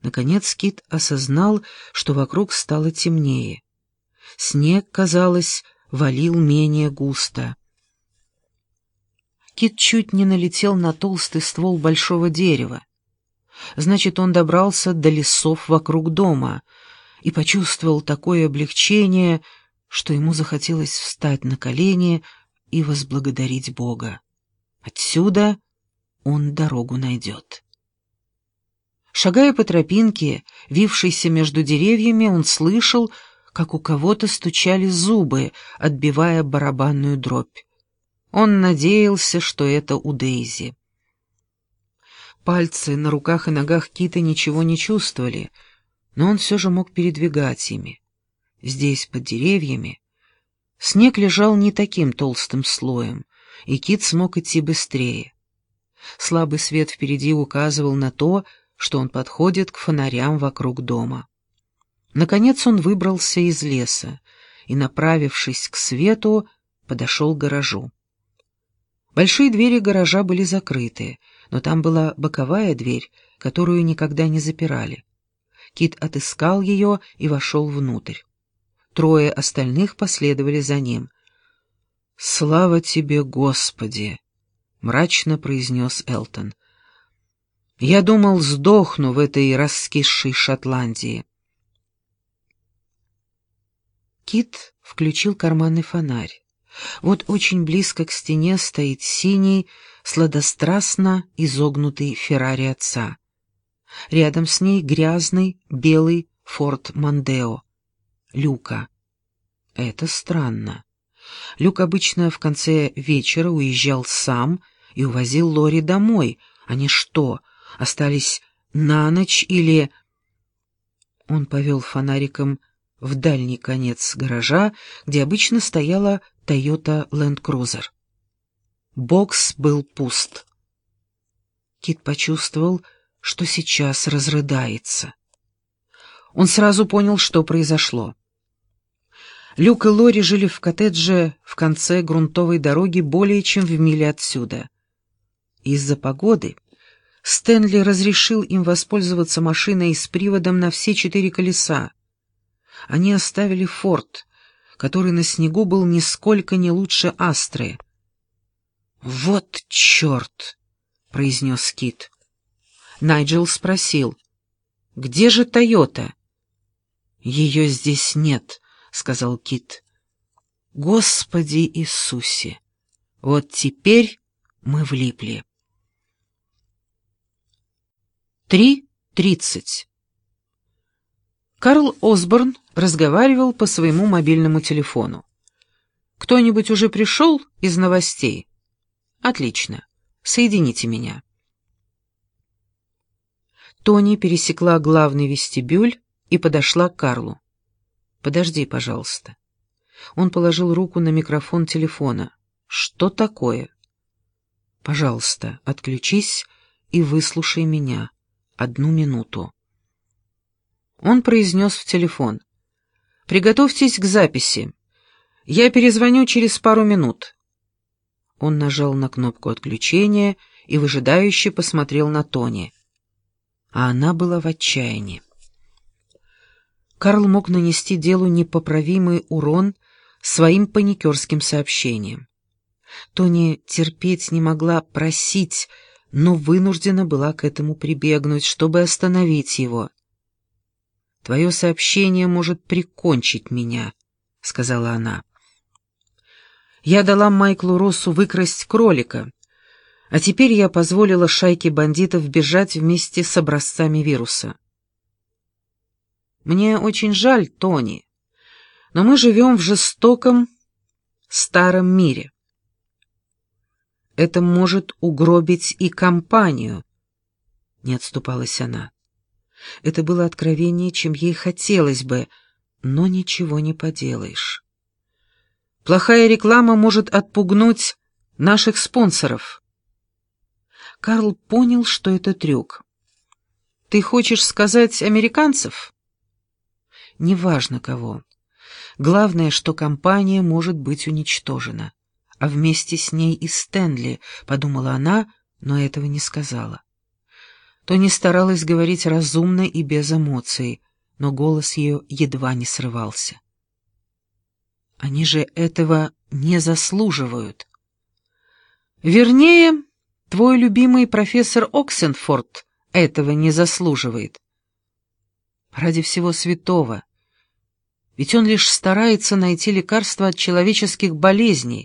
Наконец Кит осознал, что вокруг стало темнее. Снег, казалось, валил менее густо. Кит чуть не налетел на толстый ствол большого дерева. Значит, он добрался до лесов вокруг дома и почувствовал такое облегчение, что ему захотелось встать на колени и возблагодарить Бога. Отсюда он дорогу найдет. Шагая по тропинке, вившейся между деревьями, он слышал, как у кого-то стучали зубы, отбивая барабанную дробь. Он надеялся, что это у Дейзи. Пальцы на руках и ногах Кита ничего не чувствовали, но он все же мог передвигать ими. Здесь, под деревьями, снег лежал не таким толстым слоем, и Кит смог идти быстрее. Слабый свет впереди указывал на то, что он подходит к фонарям вокруг дома. Наконец он выбрался из леса и, направившись к свету, подошел к гаражу. Большие двери гаража были закрыты, но там была боковая дверь, которую никогда не запирали. Кит отыскал ее и вошел внутрь. Трое остальных последовали за ним. «Слава тебе, Господи!» — мрачно произнес Элтон. «Я думал, сдохну в этой раскисшей Шотландии». Кит включил карманный фонарь. Вот очень близко к стене стоит синий, сладострастно изогнутый Феррари отца. Рядом с ней грязный, белый Форд Мондео. Люка. Это странно. Люк обычно в конце вечера уезжал сам и увозил Лори домой. Они что, остались на ночь или... Он повел фонариком в дальний конец гаража, где обычно стояла Toyota Land Cruiser. Бокс был пуст. Кит почувствовал, что сейчас разрыдается. Он сразу понял, что произошло. Люк и Лори жили в коттедже в конце грунтовой дороги более чем в миле отсюда. Из-за погоды Стэнли разрешил им воспользоваться машиной с приводом на все 4 колеса. Они оставили Форд, который на снегу был нисколько не лучше Астры. «Вот черт!» — произнес Кит. Найджел спросил: «Где же Тойота?» «Ее здесь нет», — сказал Кит. «Господи Иисусе! Вот теперь мы влипли». 3:30. Карл Осборн разговаривал по своему мобильному телефону. «Кто-нибудь уже пришел из новостей?» «Отлично. Соедините меня». Тони пересекла главный вестибюль и подошла к Карлу. «Подожди, пожалуйста». Он положил руку на микрофон телефона. «Что такое?» «Пожалуйста, отключись и выслушай меня. 1 минуту». Он произнес в телефон: «Приготовьтесь к записи. Я перезвоню через пару минут». Он нажал на кнопку отключения и выжидающе посмотрел на Тони. А она была в отчаянии. Карл мог нанести делу непоправимый урон своим паникерским сообщением. Тони терпеть не могла просить, но вынуждена была к этому прибегнуть, чтобы остановить его. «Твое сообщение может прикончить меня», — сказала она. «Я дала Майклу Россу выкрасть кролика, а теперь я позволила шайке бандитов бежать вместе с образцами вируса. Мне очень жаль, Тони, но мы живем в жестоком, старом мире. Это может угробить и компанию», — не отступалась она. Это было откровение, чем ей хотелось бы, но ничего не поделаешь. «Плохая реклама может отпугнуть наших спонсоров». Карл понял, что это трюк. «Ты хочешь сказать американцев?» «Неважно кого. Главное, что компания может быть уничтожена. А вместе с ней и Стэнли», — подумала она, но этого не сказала. Тони старалась говорить разумно и без эмоций, но голос ее едва не срывался. «Они же этого не заслуживают. Вернее, твой любимый профессор Оксенфорд этого не заслуживает. Ради всего святого. Ведь он лишь старается найти лекарство от человеческих болезней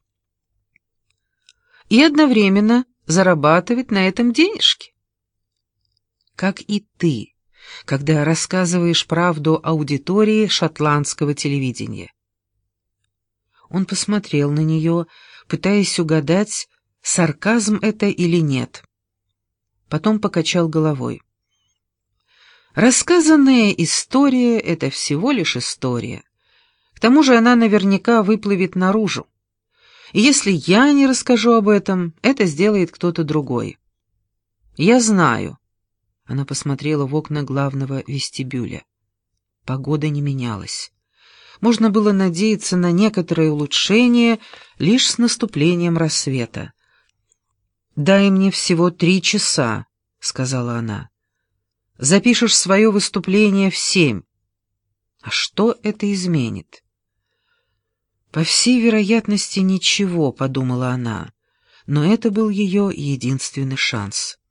и одновременно зарабатывать на этом денежки. Как и ты, когда рассказываешь правду аудитории шотландского телевидения». Он посмотрел на нее, пытаясь угадать, сарказм это или нет. Потом покачал головой. Рассказанная история — это всего лишь история. К тому же она наверняка выплывет наружу. И если я не расскажу об этом, это сделает кто-то другой. Я знаю. Она посмотрела в окна главного вестибюля. Погода не менялась. Можно было надеяться на некоторое улучшение лишь с наступлением рассвета. «Дай мне всего 3 часа», — сказала она. «Запишешь свое выступление в 7. А что это изменит?» «По всей вероятности, ничего», — подумала она, но это был ее единственный шанс.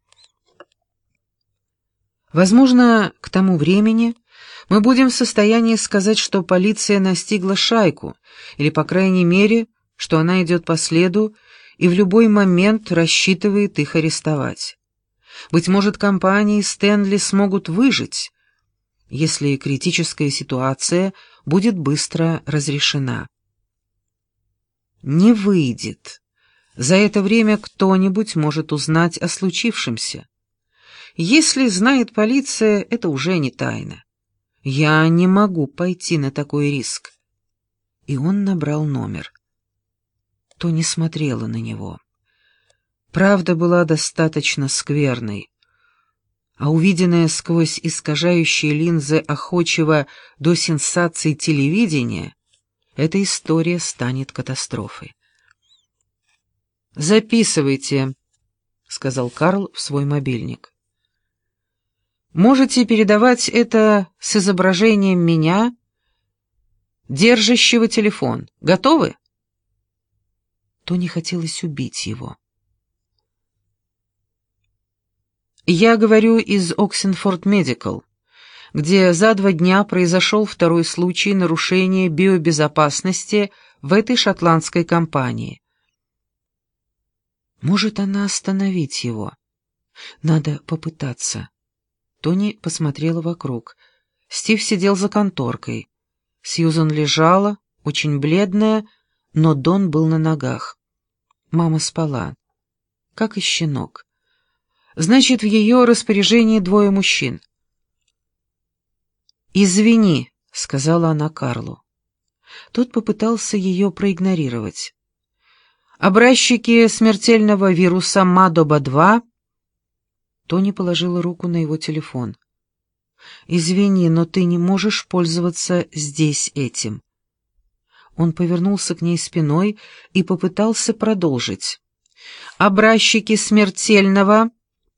Возможно, к тому времени мы будем в состоянии сказать, что полиция настигла шайку, или, по крайней мере, что она идет по следу и в любой момент рассчитывает их арестовать. Быть может, компании Стэнли смогут выжить, если критическая ситуация будет быстро разрешена. Не выйдет. За это время кто-нибудь может узнать о случившемся. Если знает полиция, это уже не тайна. Я не могу пойти на такой риск. И он набрал номер. Тони смотрела на него. Правда была достаточно скверной, а увиденное сквозь искажающие линзы охочего до сенсаций телевидения, эта история станет катастрофой. «Записывайте», — сказал Карл в свой мобильник. «Можете передавать это с изображением меня, держащего телефон. Готовы?» Тони хотелось убить его. «Я говорю из Оксенфорд Медикал, где за 2 дня произошел второй случай нарушения биобезопасности в этой шотландской компании. Может она остановить его? Надо попытаться». Тони посмотрела вокруг. Стив сидел за конторкой. Сьюзан лежала, очень бледная, но Дон был на ногах. Мама спала, как и щенок. Значит, в ее распоряжении 2 мужчин. «Извини», — сказала она Карлу. Тот попытался ее проигнорировать. «Образчики смертельного вируса МАДОБА-2». Тони положила руку на его телефон. «Извини, но ты не можешь пользоваться здесь этим». Он повернулся к ней спиной и попытался продолжить. «Образчики смертельного...»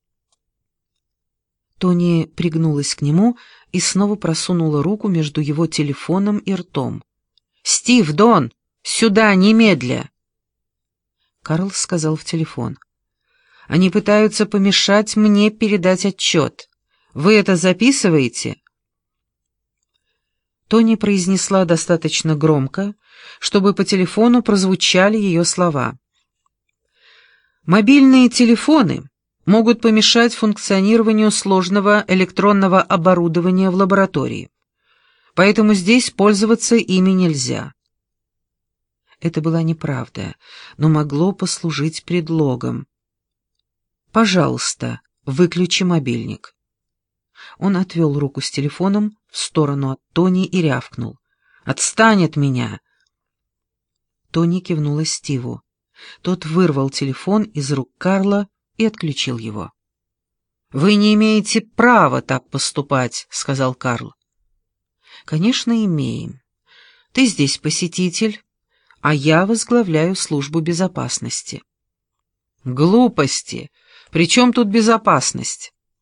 Тони пригнулась к нему и снова просунула руку между его телефоном и ртом. «Стив, Дон, сюда, немедля!» Карл сказал в телефон. «Они пытаются помешать мне передать отчет. Вы это записываете?» Тони произнесла достаточно громко, чтобы по телефону прозвучали ее слова. «Мобильные телефоны могут помешать функционированию сложного электронного оборудования в лаборатории, поэтому здесь пользоваться ими нельзя». Это была неправда, но могло послужить предлогом. «Пожалуйста, выключи мобильник». Он отвел руку с телефоном в сторону от Тони и рявкнул. «Отстань от меня!» Тони кивнула Стиву. Тот вырвал телефон из рук Карла и отключил его. «Вы не имеете права так поступать», — сказал Карл. «Конечно, имеем. Ты здесь посетитель, а я возглавляю службу безопасности». «Глупости! При чем тут безопасность?»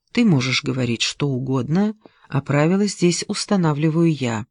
Ты можешь говорить что угодно, а правила здесь устанавливаю я.